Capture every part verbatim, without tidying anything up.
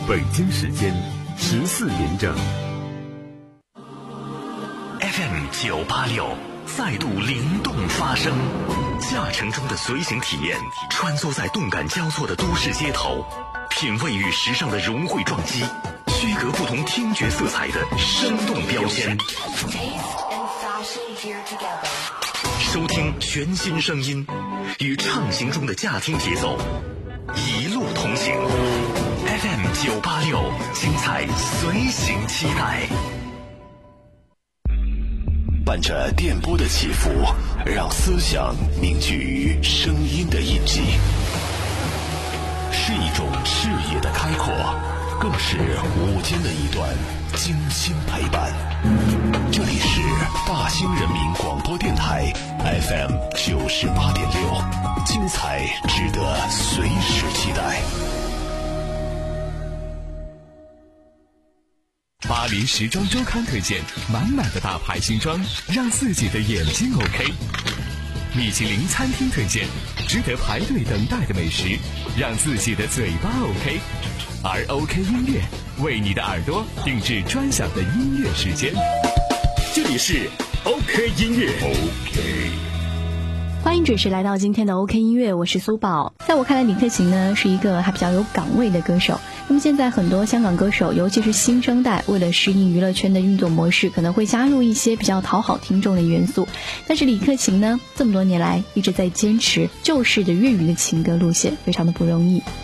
北京时间十四点整。 F M 九八六再度灵动发声，驾乘中的随行体验，穿梭在动感交错的都市街头，品味与时尚的融汇撞击，区隔不同听觉色彩的生动标签。收听全新声音，与畅行中的驾听节奏一路同行。F M 九八六，精彩随行期待。 伴着电波的起伏，让思想凝聚于声音的印记，是一种视野的开阔，更是午间的一段精心陪伴。这里是大兴人民广播电台 F M 九十八点六，精彩值得随时期待。 巴黎时装周刊推荐满满的大牌新装，让自己的眼睛 OK。米其林餐厅推荐值得排队等待的美食，让自己的嘴巴 OK。而 OK 音乐为你的耳朵定制专享的音乐时间。 这里是 OK 音乐 OK。 欢迎准时来到今天的 OK 音乐，我是苏宝。在我看来，李克勤呢是一个还比较有岗位的歌手。那么现在很多香港歌手，尤其是新生代，为了适应娱乐圈的运作模式，可能会加入一些比较讨好听众的元素。但是李克勤呢，这么多年来一直在坚持旧式的粤语的情歌路线，非常的不容易。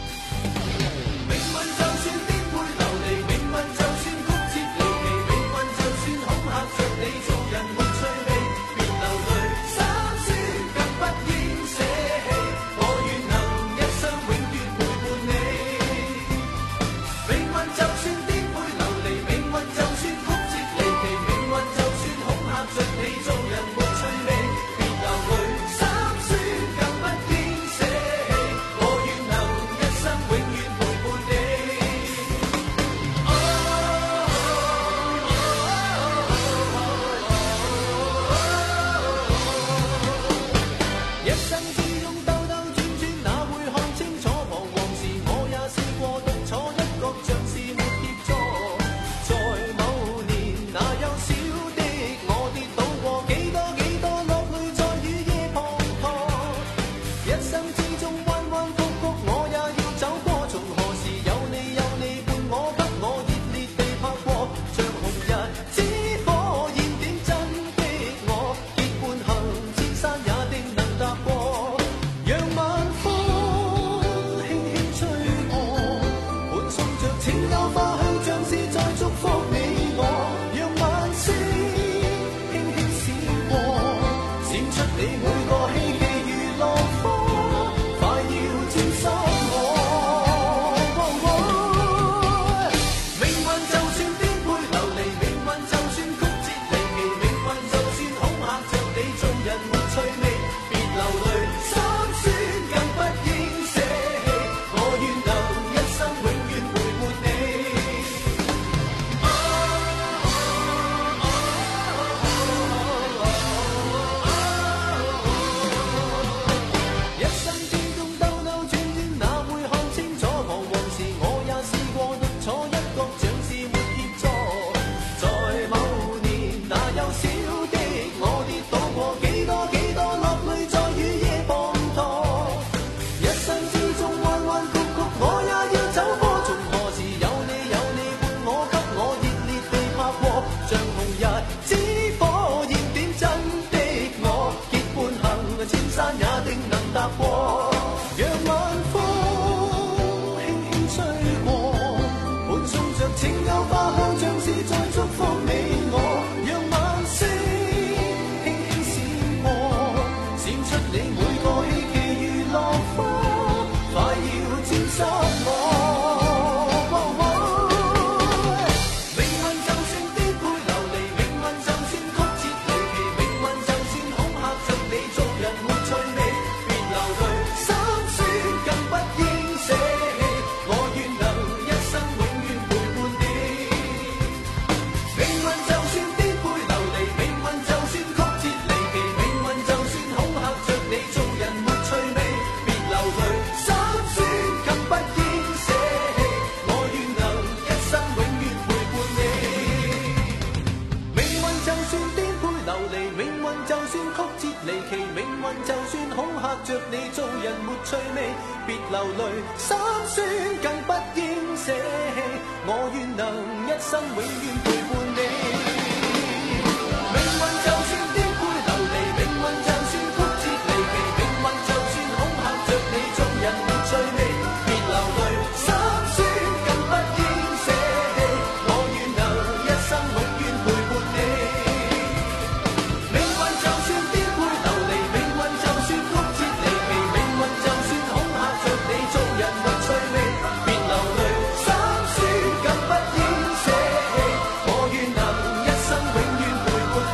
趣味，別流淚，心酸更不應捨棄。我願能一生永遠陪伴你。命運就算顛沛流離，命運就算曲折離奇，命運就算恐嚇着你，做人沒趣味，別流淚，心酸更不應捨棄。我願能一生永遠陪伴你。命運就算顛沛流離，命運就算曲折離奇，命運就算恐嚇着你，做人沒趣味，別流淚，心酸更不應捨棄。我願能一生永遠陪伴你。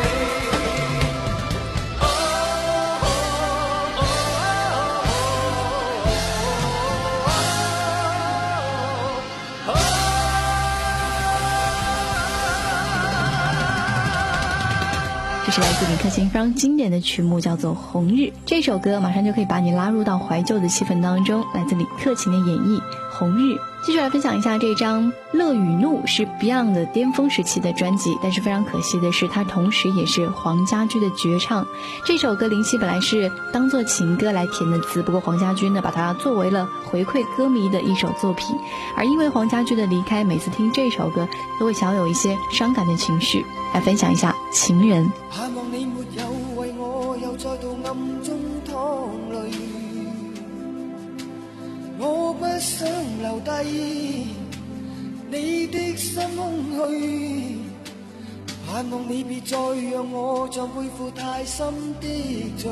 哦哦哦哦哦这是来自李克勤非常经典的曲目，叫做《红日》。这首歌马上就可以把你拉入到怀旧的气氛当中，来自李克勤的演绎《红日》。继续来分享一下这张《乐与怒》，是 Beyond 的巅峰时期的专辑，但是非常可惜的是，它同时也是黄家驹的绝唱。这首歌林夕本来是当作情歌来填的词，不过黄家驹呢把它作为了回馈歌迷的一首作品，而因为黄家驹的离开，每次听这首歌都会小有一些伤感的情绪。来分享一下《情人》。 盼望你沒有為我又再度暗中淌淚，我不想留低你的心空虛，盼望你別再讓我像背負太深的罪，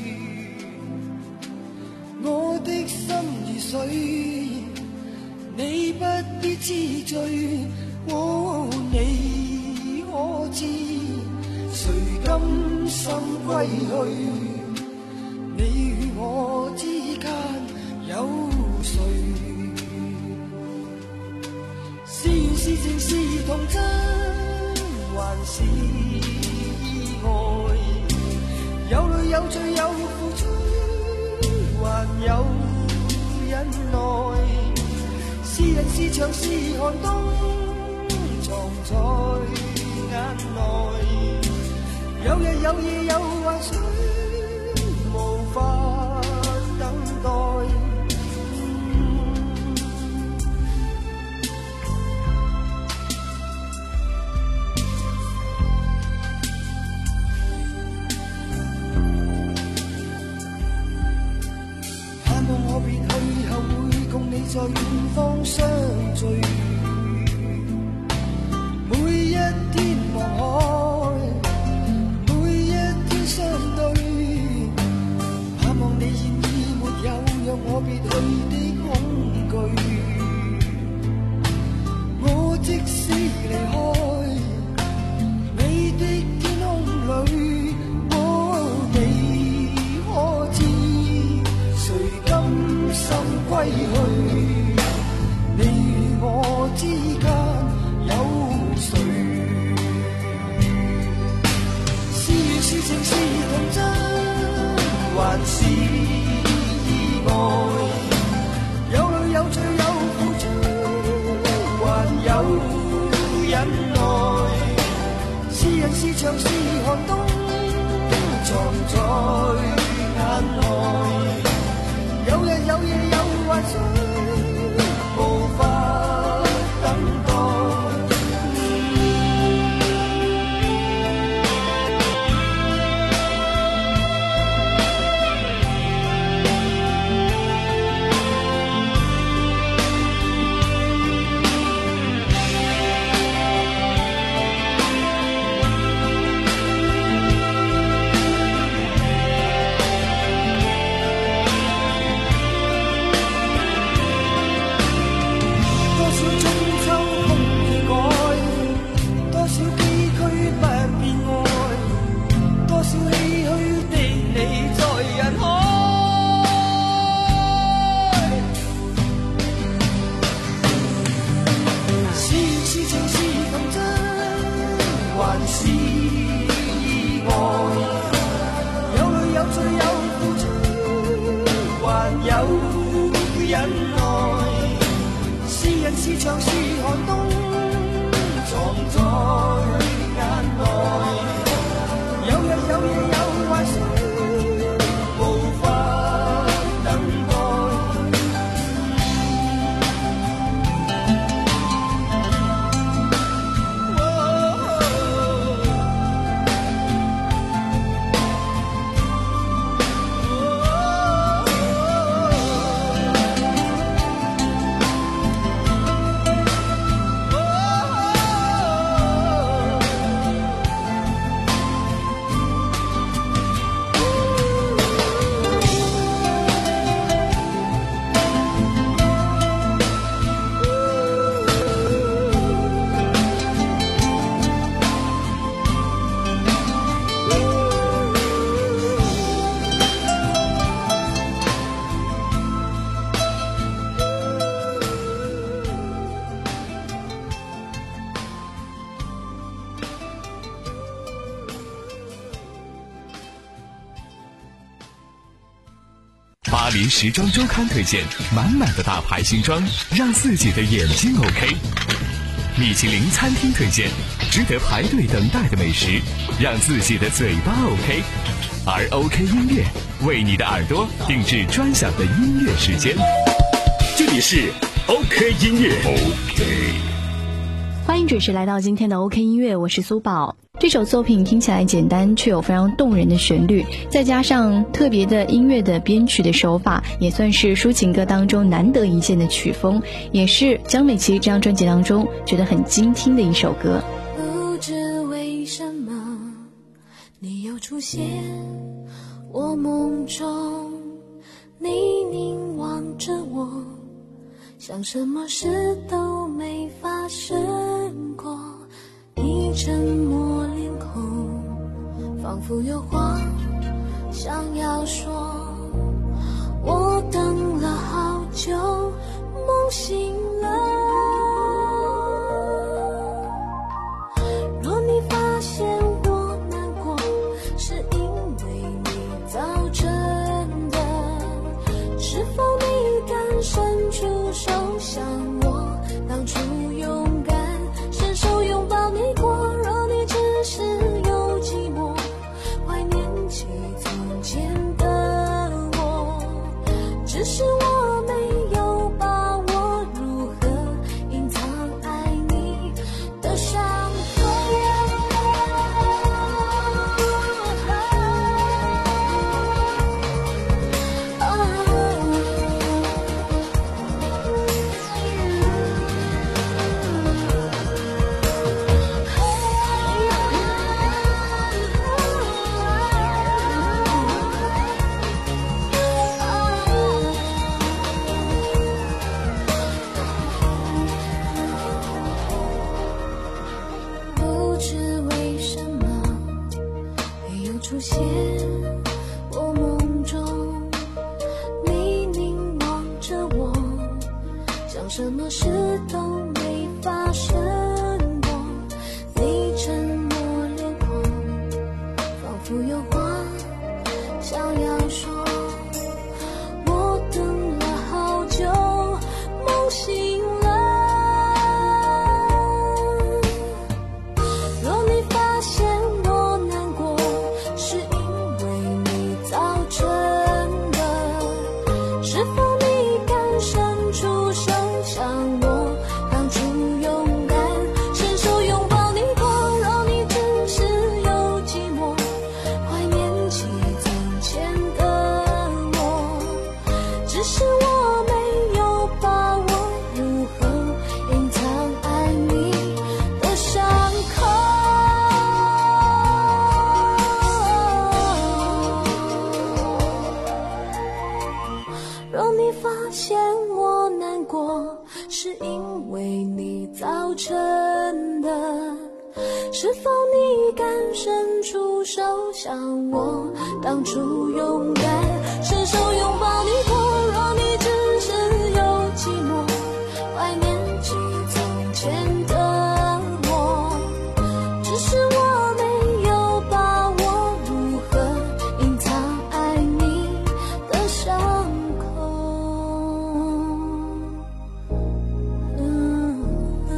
我的心如水，你不必知罪，哦，你可知誰甘心歸去？你與我之間有誰？是緣是情是童真，還是意外？有淚有罪有付出，還有忍耐。是人是牆是寒冬，藏在眼內。有日有夜有幻想，無法等待。盼望我別去後會共你在遠方相聚，每一天望海，相對，盼望你現已沒有讓我別去的恐懼。我即使離開你的天空裏，哦，你可知誰甘心歸去？你與我之間有誰？是情是童真，還是意外？有淚有罪有付出，還有忍耐。是人是牆是寒冬，藏在眼內。有日有夜有幻想，無法等待。是牆是寒冬，藏在眼內。有日有夜有幻想，無法等待。 巴黎时装周刊推荐，满满的大牌新装，让自己的眼睛 OK。米其林餐厅推荐，值得排队等待的美食，让自己的嘴巴 OK。而 OK 音乐为你的耳朵定制专享的音乐时间。 这里是 OK 音乐 OK。 欢迎准时来到今天的 OK 音乐，我是苏宝。这首作品听起来简单，却有非常动人的旋律，再加上特别的音乐的编曲的手法，也算是抒情歌当中难得一见的曲风，也是江美琪这张专辑当中觉得很精听的一首歌。 不知为什么你又出现我梦中，你凝望着我，像什么事都没发生过。你沉默脸孔，仿佛有话想要说。我等了好久，梦醒了。若你发现我难过，是因为你造成的。是否你敢伸出手向我当初勇敢伸手拥抱你过？若你只是有寂寞，怀念起从前的我，只是我没有把握如何隐藏爱你的伤口。不知为什么你又出现我梦中，你凝望着我，像什么事都没发生过。你沉默脸孔，仿佛有话想要说。我等了好久，梦醒了。若你发现我难过，是因为你造成的。是否你敢伸出手向我当初勇敢伸手拥抱你过？若你只是有寂寞，怀念起从前的我，只是我没有把握如何隐藏爱你的伤口。若你发现我难过，是因为你造成的。是否你敢伸出手向我当初勇敢伸手拥抱你过？若你只是有寂寞，怀念起从前的我，只是我没有把握如何隐藏爱你的伤口。嗯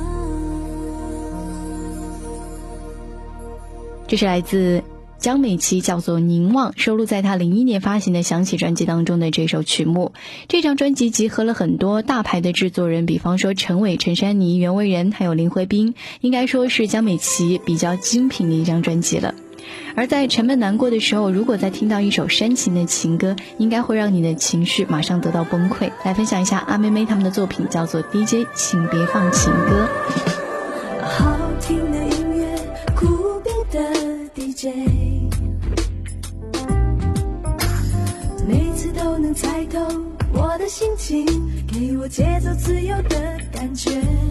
这是来自江美琪，叫做《凝望》，收录在她零一年发行的《想起》专辑当中的这首曲目。这张专辑集合了很多大牌的制作人，比方说陈伟、陈珊妮、袁惟仁还有林慧斌，应该说是江美琪比较精品的一张专辑了。而在沉闷难过的时候，如果再听到一首煽情的情歌，应该会让你的情绪马上得到崩溃。来分享一下阿妹妹他们的作品，叫做 D J 请别放情歌。 好听的音乐，酷毙的 D J， 每次都能猜透我的心情，给我节奏自由的感觉。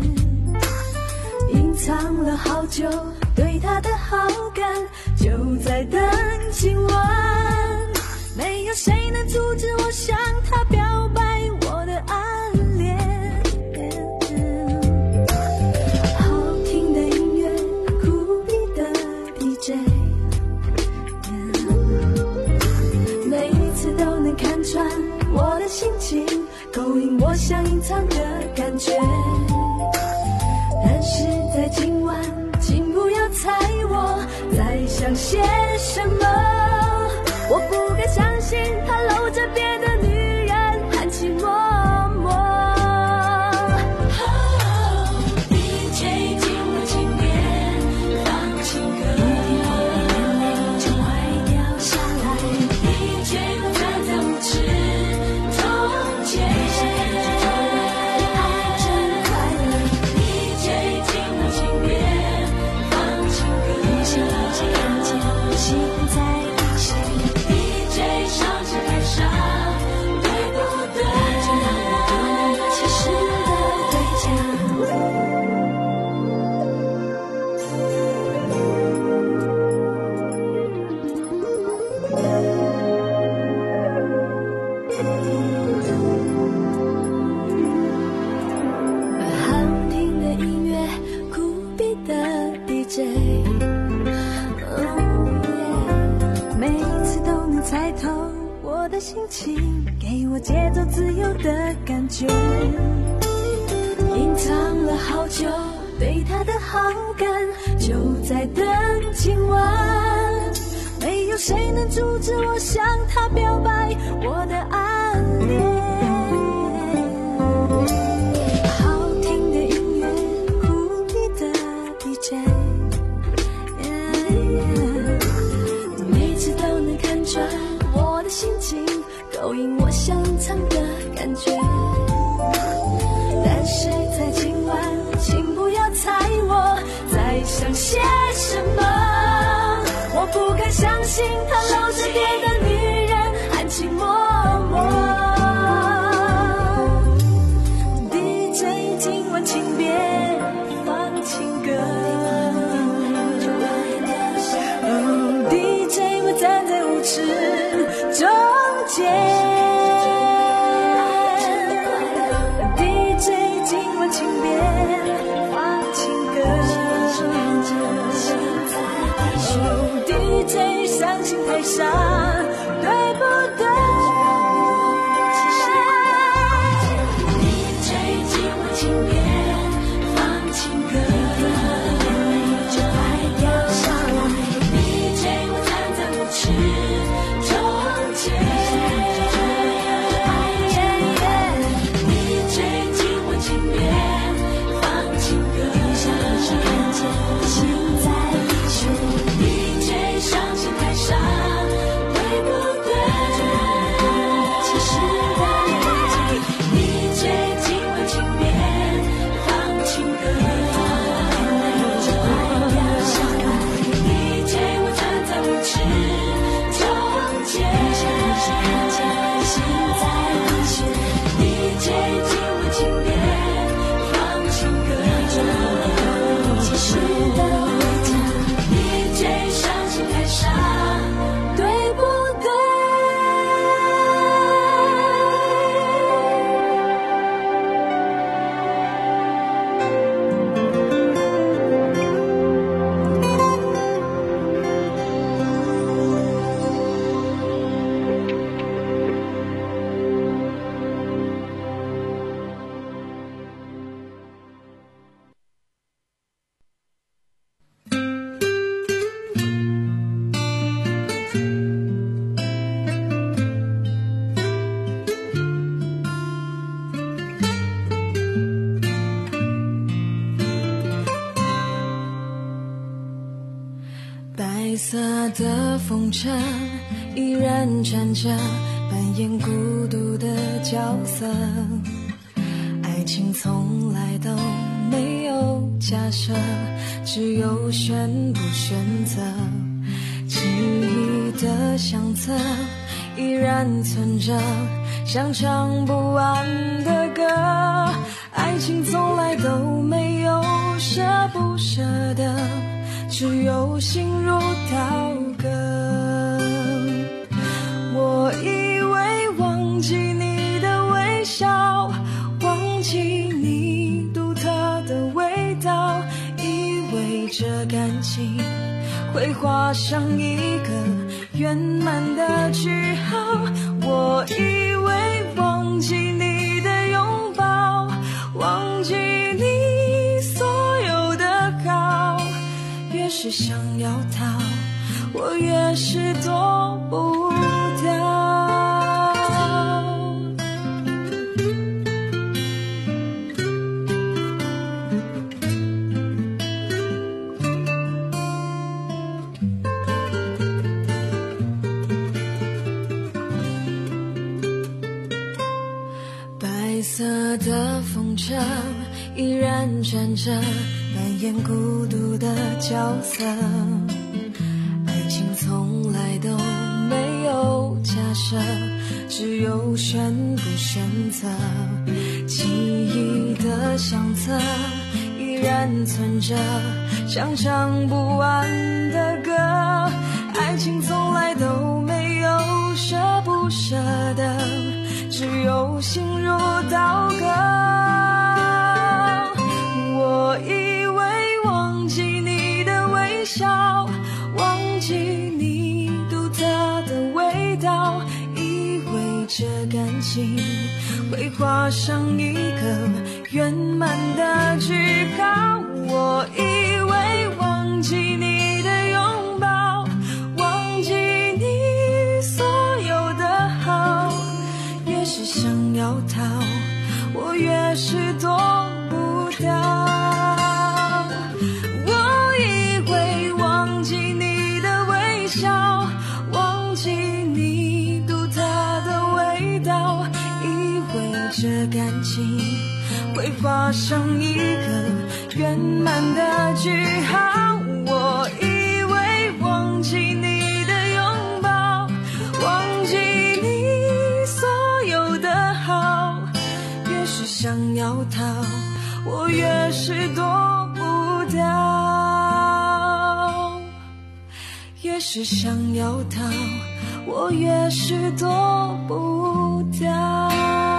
隐藏了好久对他的好感，就在等今晚。没有谁能阻止我向他表白我的暗恋。好听的音乐，酷毙的 D J， 每次都能看穿我我节奏自由的感觉，隐藏了好久对他的好感，就在等今晚，没有谁能阻止我向他表白我的暗恋。好听的音乐，酷比的 D J， 每次都能看穿我的心情，勾引我想唱的感觉。但是在今晚，请不要猜我在想些什么，我不敢相信他露着别的女人含情脉脉。 D J 今晚请别放情歌，哦 D J 我站在舞池中间。 请别放情歌，哦 D J 伤心太傻，对不对 ？D J 今晚请别放情歌，就快掉下来。D J 我站在舞池中间。 白色的风筝依然站着，扮演孤独的角色。爱情从来都没有假设，只有选不选择。记忆的相册依然存着，像唱不完的歌。爱情从来都没有舍不舍得，只有心如刀割。我以为忘记你的微笑，忘记你独特的味道，以为这感情会画上一个圆满的句号。我以为忘记你的拥抱，忘记你所有的好，越是想要逃，我越是躲不掉。白色的风筝依然站着，扮演孤独的角色。爱情从来都没有假设，只有选不选择。记忆的相册依然存着，像唱不完的歌。爱情从来都没有舍不舍得，只有心如刀割。我以为忘记你的微笑，忘记你独特的味道，以为这感情的句号。我以为忘记你的拥抱，忘记你所有的好，越是想要逃，我越是躲不掉。我以为忘记你的微笑，忘记你独特的味道，以为这感情会画上一个圆满的句号。我以为忘记你的拥抱，忘记你所有的好，越是想要逃，我越是躲不掉，越是想要逃，我越是躲不掉。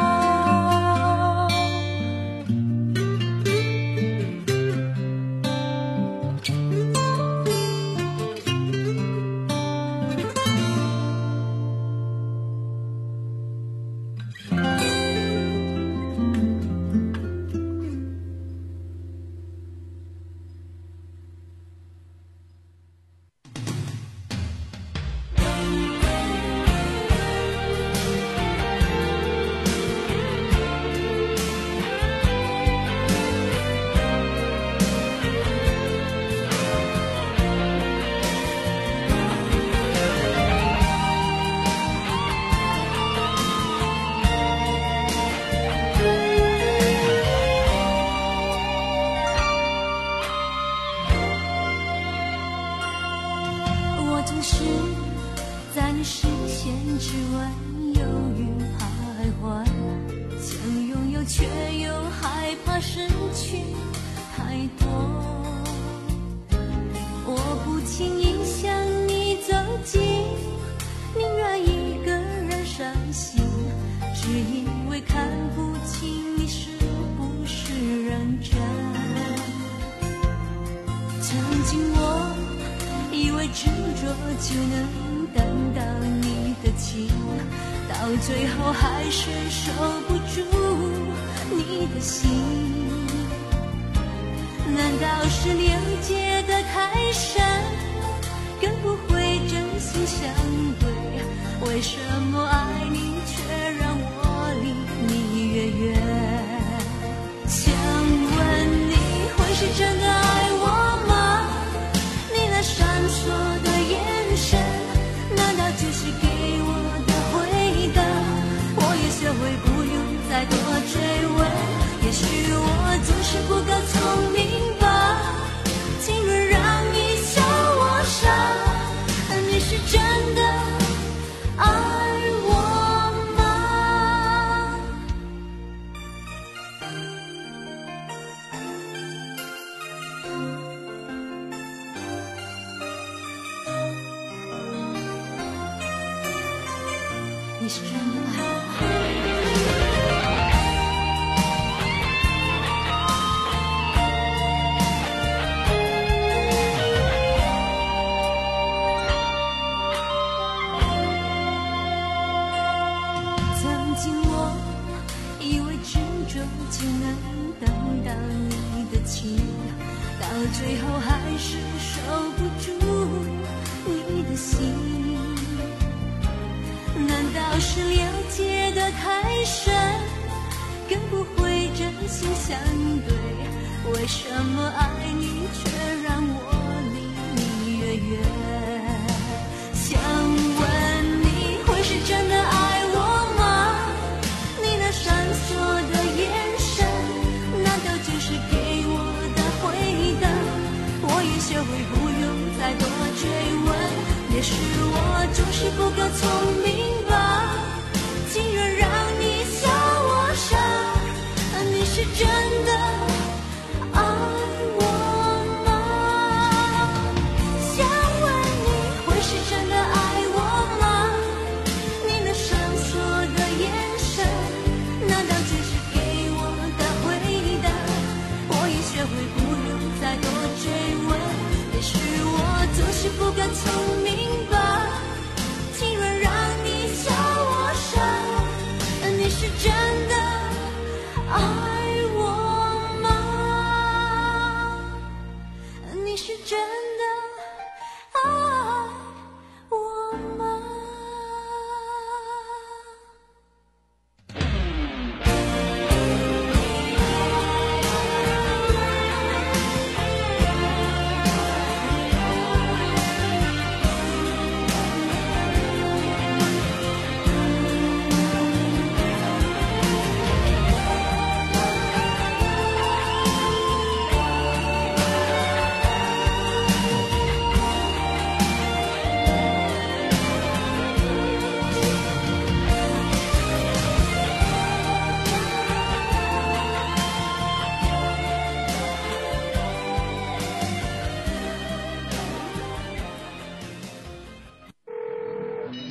执着就能等到你的情，到最后还是守不住你的心。难道是了解的太深，更不会真心相对？为什么爱你却让我离你越远？想问你，会是真的爱我吗？你那闪烁的眼神，难道就是给我的回答？我也学会不用再多追问，也许我就是不够聪明吧。情人让你笑我傻，你是真的爱我吗？你是真的爱我吗？就能等到你的情，到最后还是守不住你的心。难道是了解的太深，更不会真心相对？为什么爱你却让我离你越远？想问你，会是真的爱我吗？你那闪烁的眼就是给我的回答，我也学会不用再多追问，也许我就是不够聪明吧。情愿让你笑我傻，你是真的爱我吗？想问你，会是真的爱我吗？你那闪烁的眼神，难道只是给我的回答？学会不用再多追问，也许我就是不够聪明吧。情愿让你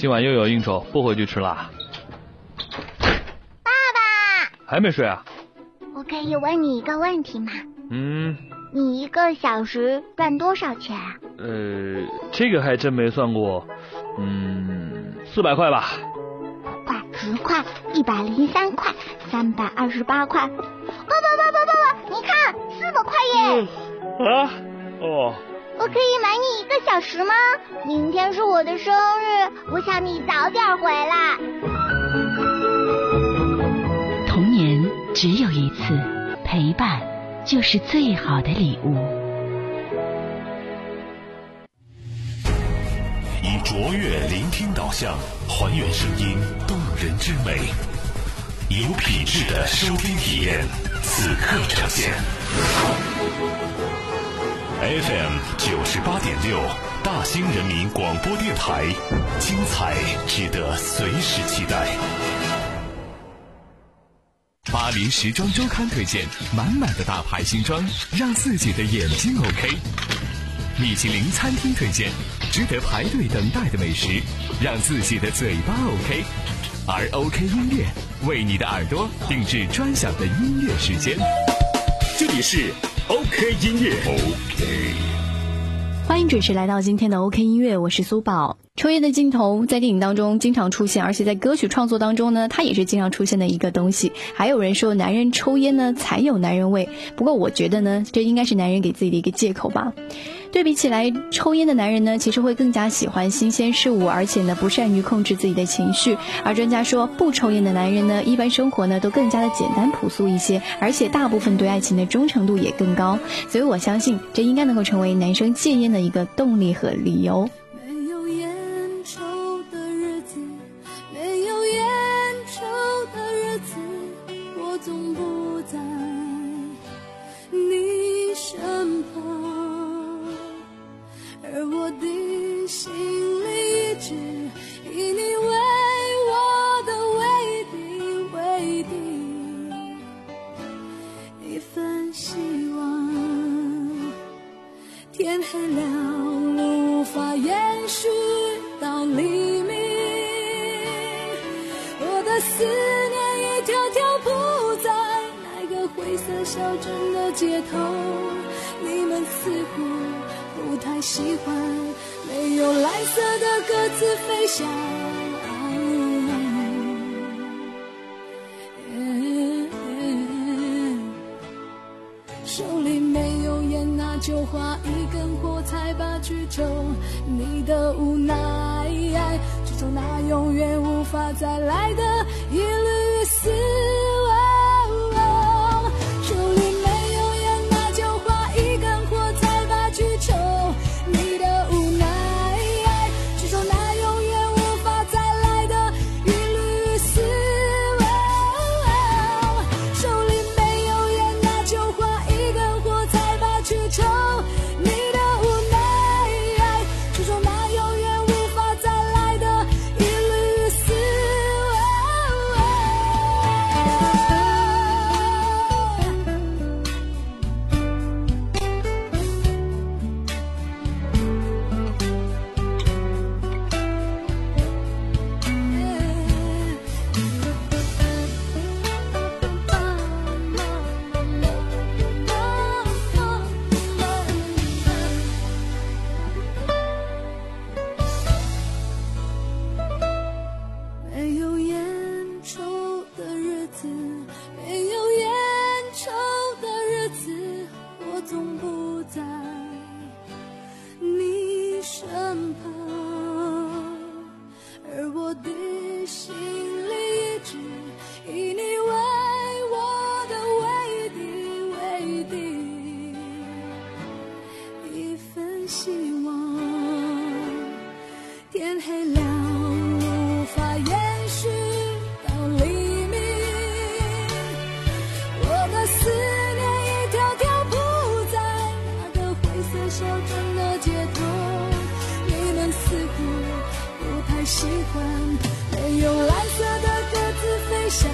今晚又有应酬，不回去吃啦。 爸爸， 还没睡啊？ 我可以问你一个问题吗？ 嗯。 你一个小时赚多少钱啊？ 呃，这个还真没算过。嗯，四百块吧。 快，十块，一百零三块，三百二十八块。爸爸爸爸爸爸，你看，四百块耶！ 嗯、啊？哦。 我可以买你一个小时吗？明天是我的生日，我想你早点回来。 童年只有一次，陪伴就是最好的礼物。 以卓越聆听导向，还原声音动人之美，有品质的收听体验，此刻呈现。F M 九十八点六，大兴人民广播电台，精彩值得随时期待。 巴黎时装周刊推荐满满的大牌新装，让自己的眼睛 OK。米其林餐厅推荐值得排队等待的美食，让自己的嘴巴 OK。而 OK 音乐为你的耳朵定制专享的音乐时间。 这里是 OK 音乐 OK。 欢迎准时来到今天的 OK 音乐，我是苏宝。抽烟的镜头在电影当中经常出现，而且在歌曲创作当中呢，它也是经常出现的一个东西。还有人说男人抽烟呢才有男人味，不过我觉得呢，这应该是男人给自己的一个借口吧。对比起来，抽烟的男人呢，其实会更加喜欢新鲜事物，而且呢不善于控制自己的情绪。而专家说，不抽烟的男人呢，一般生活呢都更加的简单朴素一些，而且大部分对爱情的忠诚度也更高。所以我相信，这应该能够成为男生戒烟的一个动力和理由。 没有烟抽的日子，没有烟抽的日子，我总不在你身旁，而我的心里一直以你为我的唯一唯一一份希望。天黑了，路无法延续到黎明，我的思念一条条铺在那个灰色小镇的街头，你们似乎不太喜欢没有蓝色的鸽子飞翔，手里没有烟，那就划一根火柴吧去抽你的无奈，去抽那永远无法再来的一缕死亡。手里没有烟，那就划一根火柴吧去抽你的无奈，去抽那永远无法再来的一缕死亡。手里没有烟，那就划一根火柴吧去抽你的无奈，去抽那永远无法再来的一缕死没有烟抽的日子，没有烟抽的日子，我总不在你身旁，而我的心里一直以你为我的唯一唯一一份希望。天黑了，无法延续到黎明，我的思念一条条铺在那个灰色小镇的街头，你们似乎不太喜欢没有蓝色的鸽子飞翔，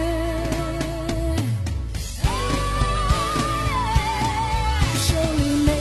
手里没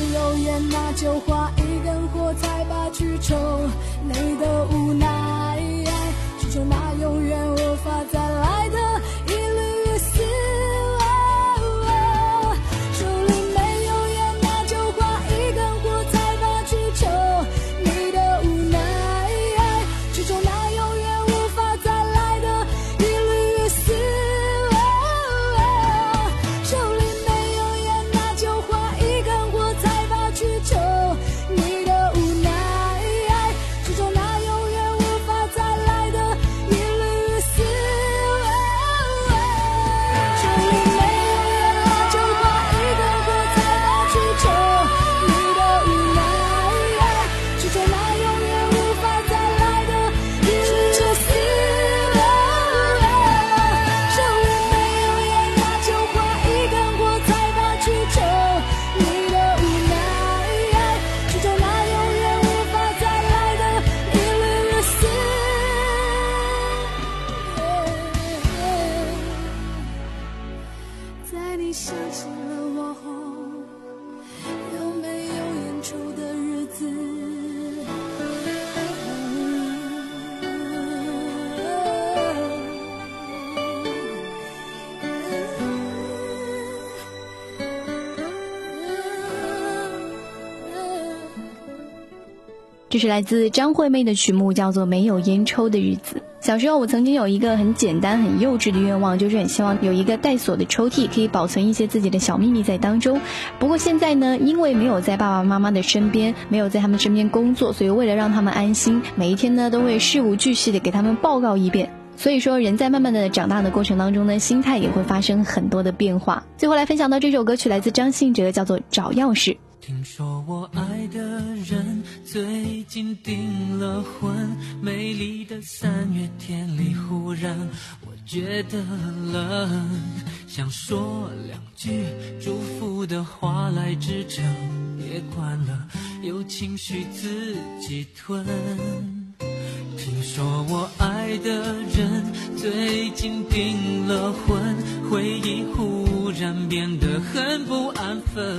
这是来自张惠妹的曲目，叫做《没有烟抽的日子》。小时候我曾经有一个很简单很幼稚的愿望，就是很希望有一个带锁的抽屉，可以保存一些自己的小秘密在当中。不过现在呢，因为没有在爸爸妈妈的身边，没有在他们身边工作，所以为了让他们安心，每一天呢都会事无巨细的给他们报告一遍。所以说人在慢慢的长大的过程当中呢，心态也会发生很多的变化。最后来分享到这首歌曲来自张信哲，叫做《找钥匙》。 听说我爱的人最近订了婚，美丽的三月天里忽然我觉得冷，想说两句祝福的话来支撑，别管了，有情绪自己吞。听说我爱的人最近订了婚，回忆忽然变得很不安分，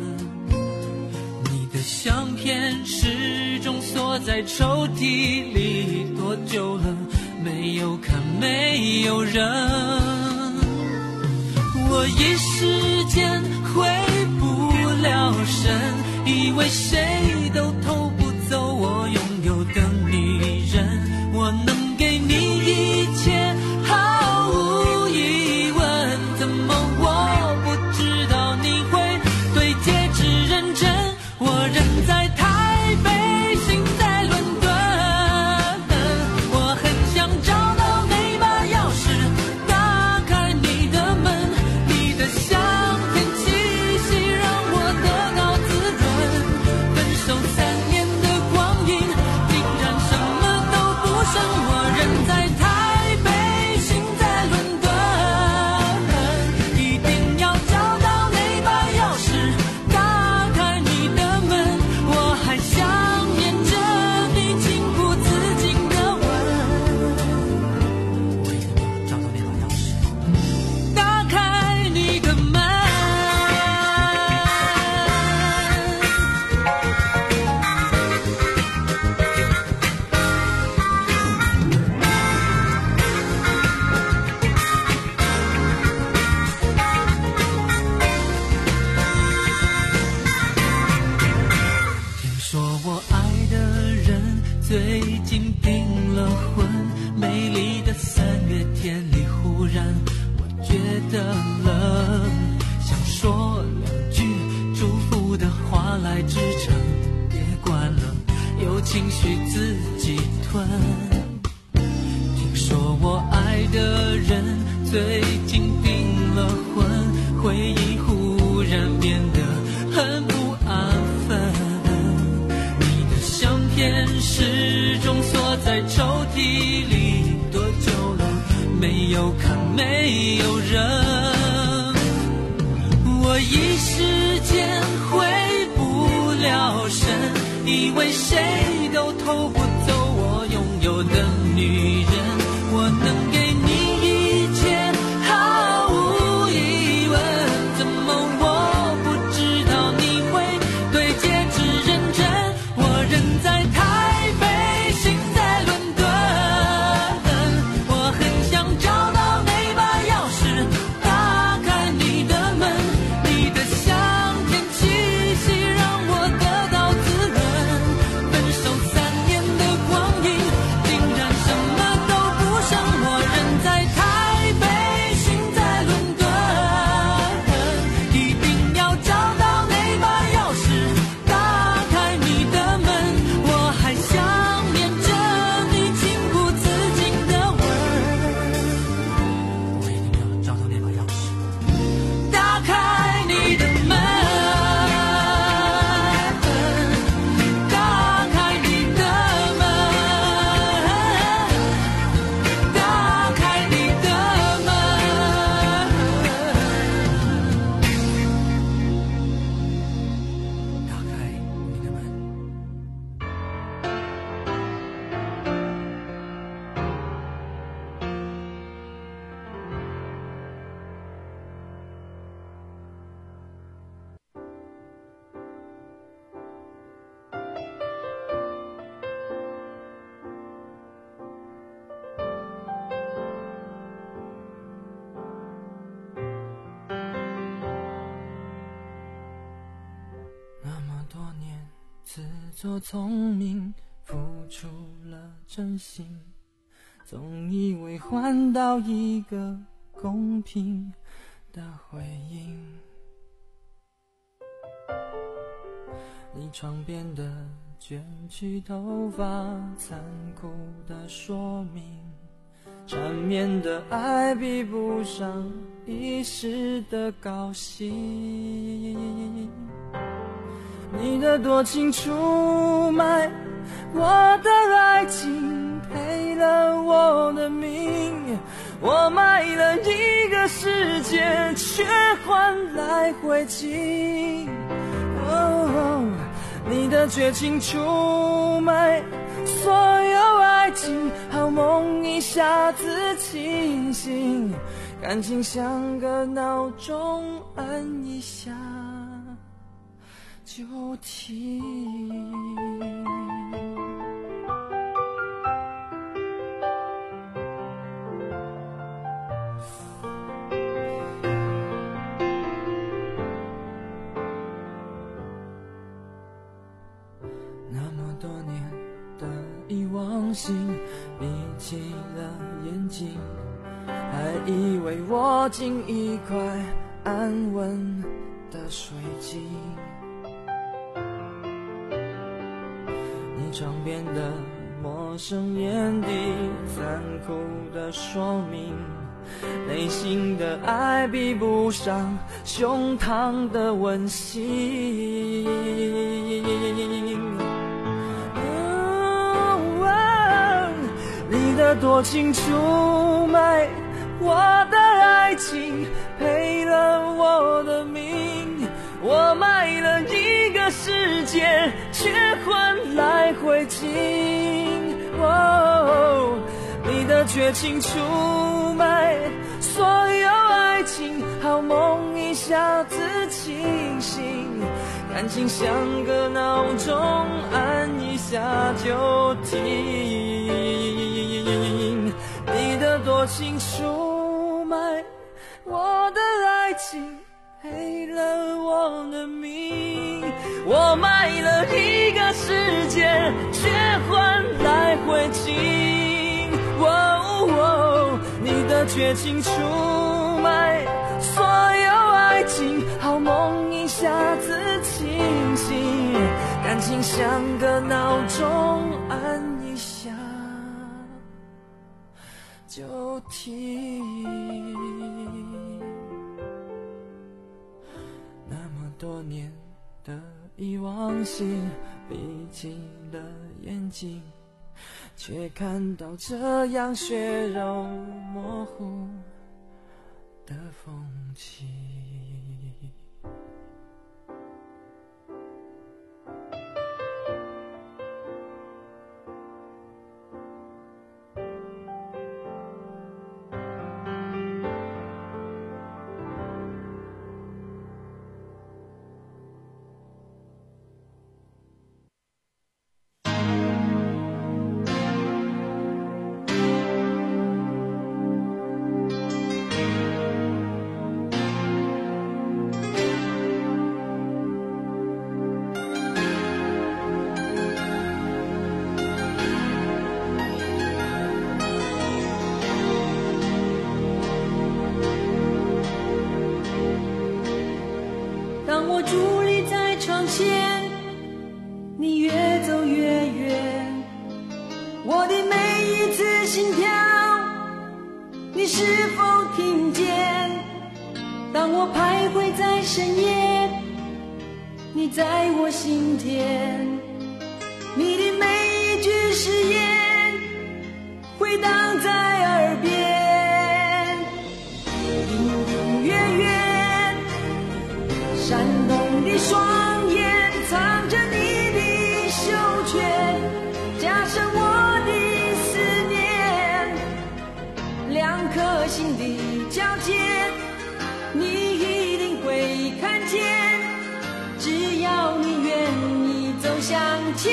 相片始终锁在抽屉里，多久了没有看没有人，我一时间回不了神，以为谁都偷不走我拥有的女人，我能给你一切毫无疑问，怎么我不知道你会对戒指认真，我人在台北，心在伦敦，我很想找到那把钥匙，打开你的门，你的香甜气息让我得到滋润，分手三年的光阴竟然什么都不剩，我人在台北，心在伦敦，一定要找到那把钥匙，打开你的我还想念着你情不自禁的吻，我一定要找到那把钥匙，打开你的门。说我爱的人最近订了婚，美丽的三月天里忽然我觉得冷，想说两句祝福的话来支撑，别管了，有情绪自己吞。听说我爱的人最近订了婚，回忆忽然变得很不安分，相片始终锁在抽屉里，多久了没有看没有人，我一时间回不了神，以为谁都偷不走我拥有的女人，我能给你一切毫无疑问，怎么我不知道你会对戒指认真，我人在台北，心在伦敦，我很想找到那把钥匙，打开你的门，你的香甜气息让我得到滋润，分手三年的作聪明，付出了真心，总以为换到一个公平的回应。你床边的卷曲头发，残酷的说明，缠绵的爱比不上一时的高兴。你的多情出卖我的爱情，赔了我的命，我卖了一个世界，却换来灰烬。哦，你的绝情出卖所有爱情，好梦一下子清醒，感情像个闹钟，按一下就停。那么多年的遗忘性，闭起了眼睛，还以为握紧一块安稳的水晶。你床边的陌生眼底，残酷的说明，内心的爱比不上胸膛的温馨。哦，你的多情出卖我的爱情，赔了我的命，我卖了一个世界，却换来灰烬。哦，你的绝情出卖所有爱情，好梦一下子清醒，感情像个闹钟，按一下就停。你的多情出卖我的爱情，赔了我的命，我卖了一个世界，却换来灰烬。哦哦，你的绝情出卖所有爱情，好梦一下子清醒，感情像个闹钟，按一下就停。那么多年的遗忘性，闭起了眼睛，却看到这样血肉模糊的风景。 我伫立在窗前，你越走越远，我的每一次心跳，你是否听见？当我徘徊在深夜，你在我心田，你的每一句誓言回荡在耳边，隐隐约约闪动的双眼藏着你的袖圈，加深我的思念，两颗心的交界，你一定会看见，只要你愿意走向前。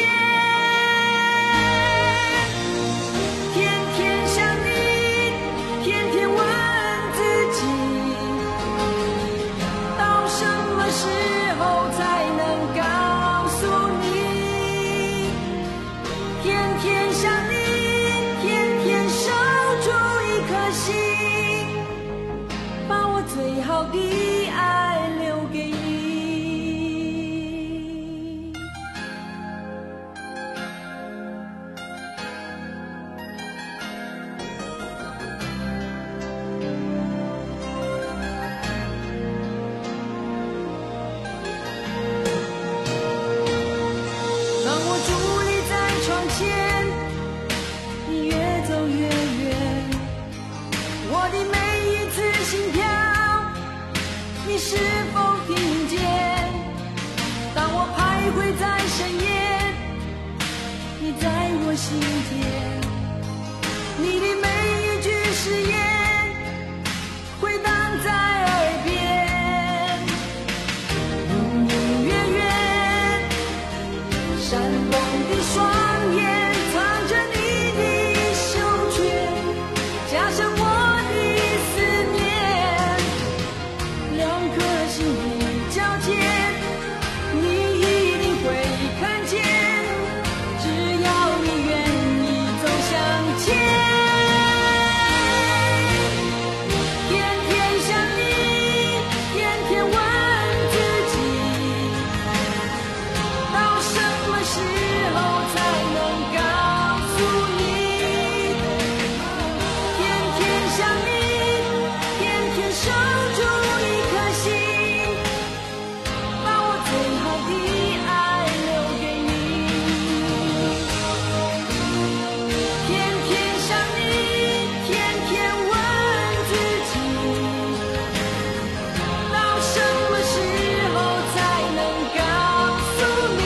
天天想你，天天问自己，到什么时候才能告诉你， 最好的爱留给你。当我伫立在窗前，你越走越远，我的每一次心跳你是否听见？当我徘徊在深夜，你在我心间，你的每一句誓言回荡在耳边，永永远远闪光的双眼藏着你的袖圈，加上我的思念，两颗心的交界，你一定会看见，只要你愿意走向前。天天想你，天天问自己，到什么时候才能告诉你？天天想你，天天守住一颗心，把我最好的爱留给你。天天想你，天天问自己，到什么时候才能告诉你？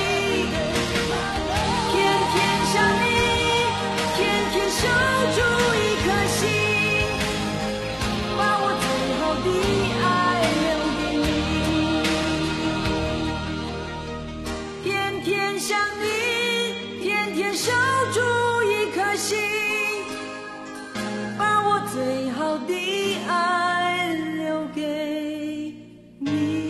天天想你，天天守住一颗心，把我最好的爱留给你。天天想你，天天守住一颗心，把我最好的爱留给你。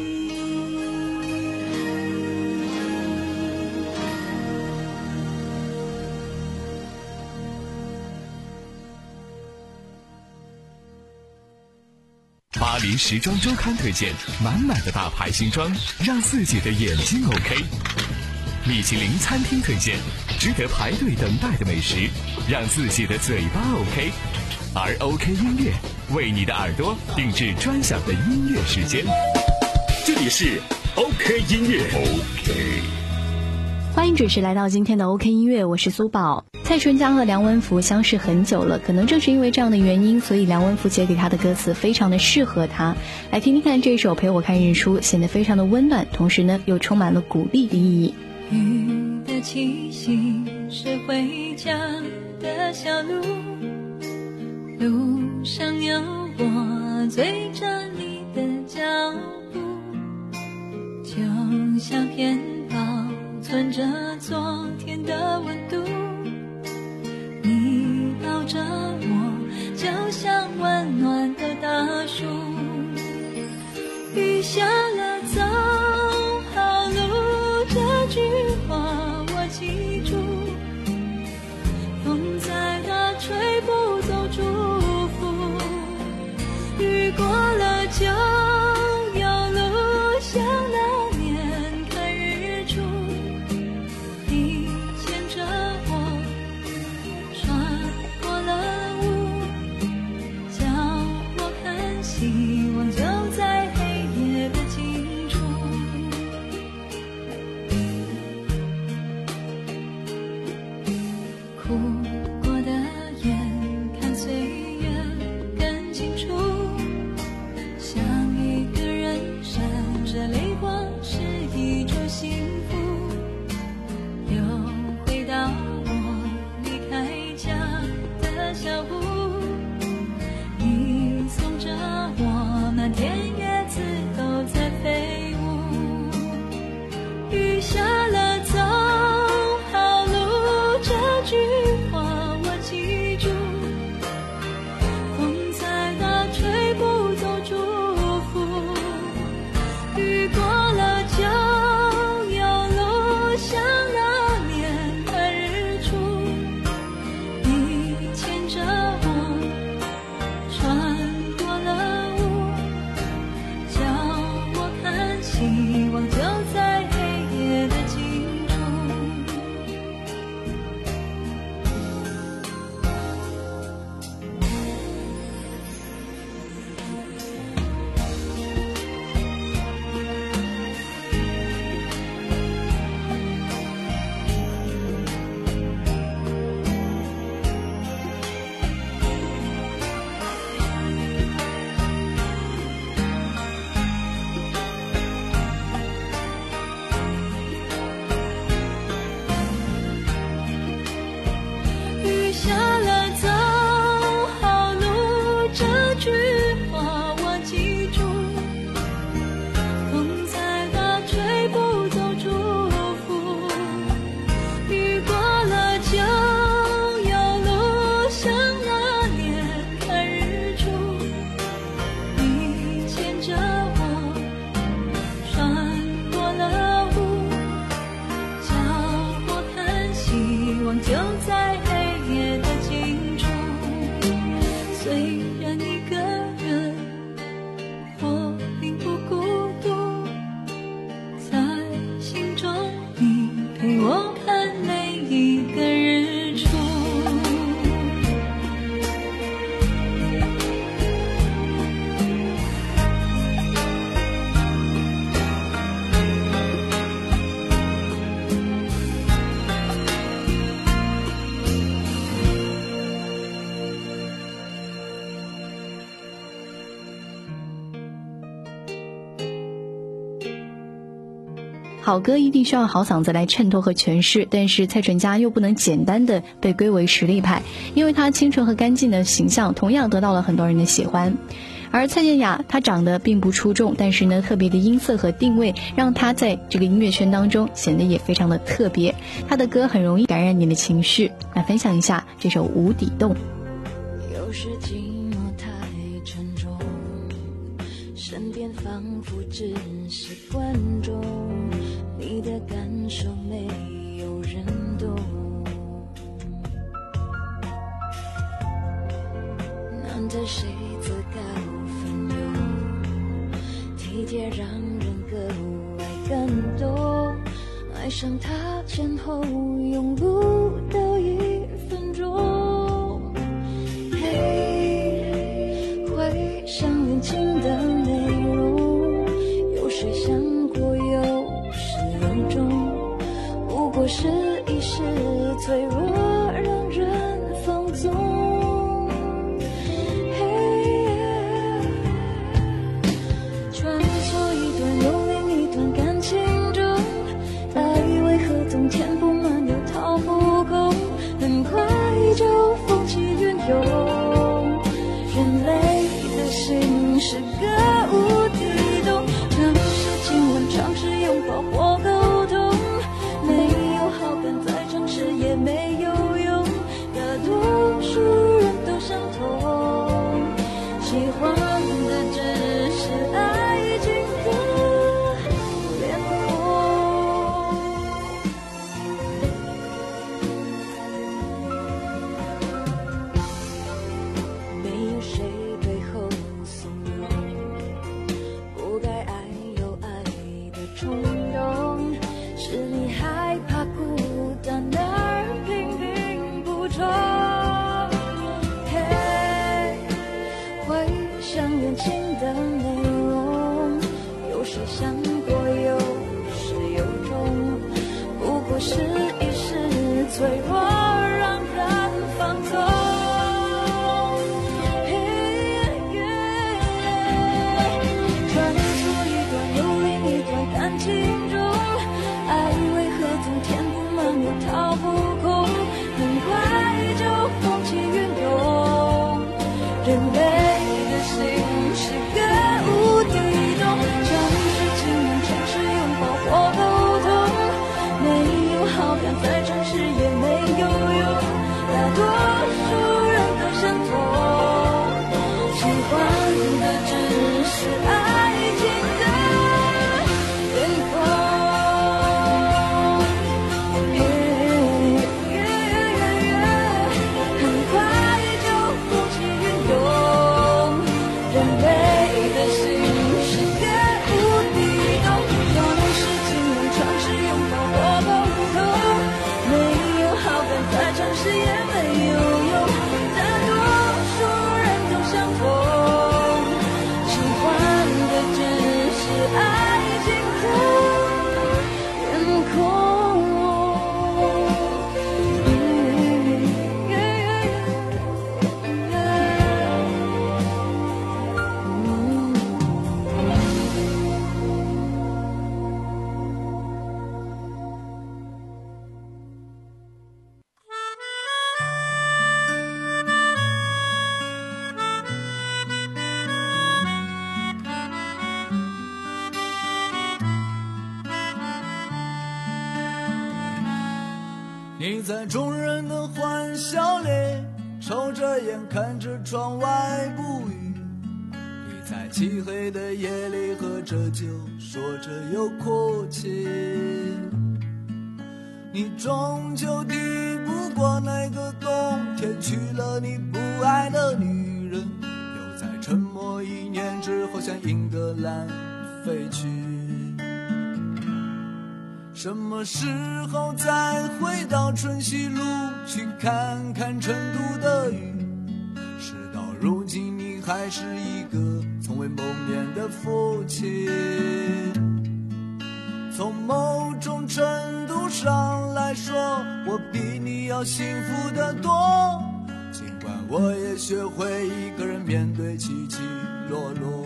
巴黎时装周刊推荐满满的大牌新装，让自己的眼睛 OK。米其林餐厅推荐值得排队等待的美食，让自己的嘴巴 OK。而 OK 音乐为你的耳朵定制专享的音乐时间。 这里是 OK 音乐 OK。 欢迎准时来到今天的 OK 音乐，我是苏宝。蔡淳佳和梁文福相识很久了，可能正是因为这样的原因，所以梁文福写给他的歌词非常的适合他。来听听看这首《陪我看日出》，显得非常的温暖，同时呢又充满了鼓励的意义。 雨的气息是回家的小路，路上有我追着你的脚步，就像片保存着昨天的温度，你抱着我就像温暖的大树，雨下了走好路，这句话我记住，风再大吹不走祝福，雨过了就有路，像那年看日出，你牵着我穿过了雾，叫我看希望就在黑夜的尽处，哭过的眼看岁月更清楚，像一个人闪着泪光是一种幸福，又回到我离开家的小屋，你送着我愿一个人，我并不孤独，在心中你陪我看每一个日出。 好歌一定需要好嗓子来衬托和诠释，但是蔡淳佳又不能简单的被归为实力派，因为她清纯和干净的形象同样得到了很多人的喜欢。而蔡健雅她长得并不出众，但是呢特别的音色和定位让她在这个音乐圈当中显得也非常的特别，她的歌很容易感染你的情绪。来分享一下这首《无底洞》。 有时寂寞太沉重，身边仿佛只是观众，你的感受没有人懂，难得谁自告奋勇，体贴让人格外感动，爱上他前后用不到一分钟，嘿，会想恋情的内容，有谁想过有始有终，不过是一时脆弱让人放纵，穿梭一段又另一段感情中，爱为何总填不满又掏不空，很快就风起云涌，人类的心是个无底洞，尝试亲吻，尝试拥抱或沟通，没有好感再尝试也没有用，大多数人都相同，喜欢的只是爱情的脸孔。没有谁背后怂恿，不该爱有爱的冲动，是你害怕孤单而频频补充，嘿，会想恋情的内容，有谁想过有始有终，不过是一时脆弱让人放纵，穿梭一段又另一段感情中，爱为何总填不满又掏不空，很快就风起云涌，人类的心是个无底洞，尝试亲吻，尝试拥抱或沟通，没有好感再尝试也没有用，大多数人都相同，喜欢的只是爱情的脸孔。很快就风起云涌，人类的心是个无底洞，尝试亲吻，尝试拥抱或沟通，没有好感再尝试也没有用，大多数人都相同，喜欢的只是爱情的脸孔。 你在众人的欢笑里抽着烟看着窗外不语，你在漆黑的夜里喝着酒说着又哭泣，你终究抵不过那个冬天，娶了你不爱的女人，又荷兰飞去。什么时候再回到春熙路去看看成都的雨？事到如今你还是一个从未谋面的父亲。从某种程度上来说，我比你要幸福得多，尽管我也学会一个人面对起起落落。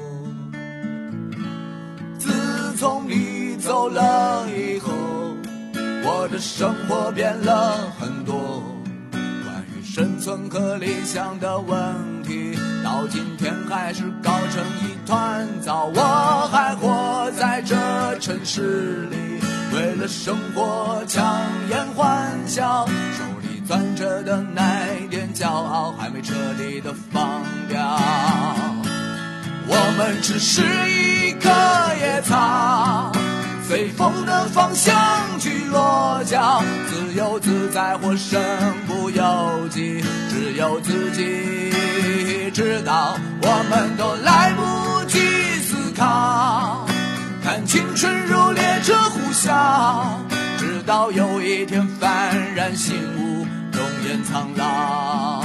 自从你走了以后，我的生活变了很多，关于生存和理想的问题，到今天还是搞成一团糟。我还活在这城市里，为了生活强颜欢笑，手里攥着的那点骄傲还没彻底的放掉。我们只是一棵野草，随风的方向去落脚，自由自在或身不由己，只有自己知道。我们都来不及思考，看青春如列车呼啸，直到有一天幡然醒悟，容颜苍老。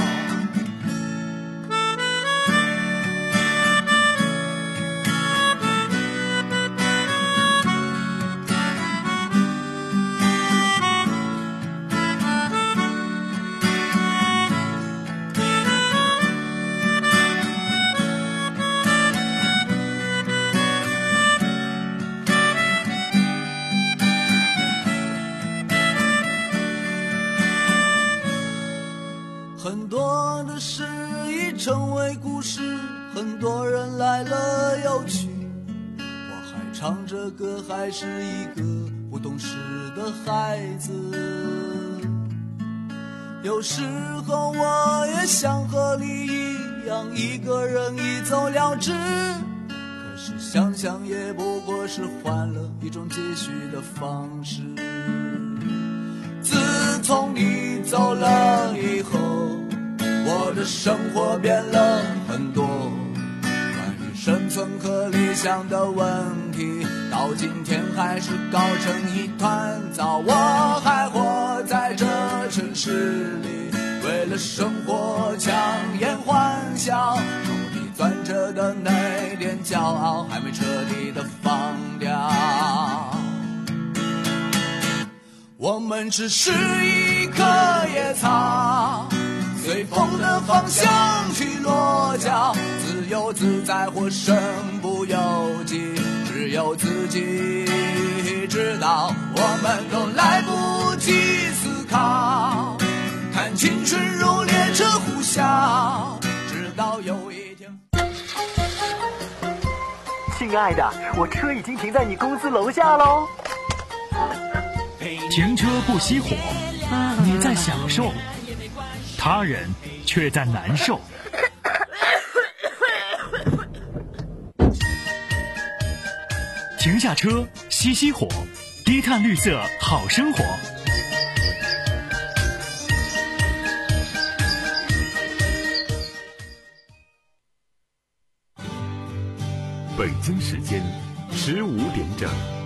很多的事已成为故事，很多人来了又去，我还唱着歌，还是一个不懂事的孩子。有时候我也想和你一样，一个人一走了之，可是想想也不过是换了一种继续的方式。自从你走了以后，我的生活变了很多，关于生存和理想的问题，到今天还是搞成一团糟。我还活在这城市里，为了生活强颜欢笑，手里攥着的那点骄傲还没彻底的放掉。我们只是一棵野草，随风的方向去落脚，自由自在或身不由己，只有自己知道。我们都来不及思考，看青春如列车呼啸，直到有一天。 亲爱的，我车已经停在你公司楼下喽。 停车不熄火，你在享受，他人却在难受。停下车，熄熄火，低碳绿色好生活。 北京时间十五点整。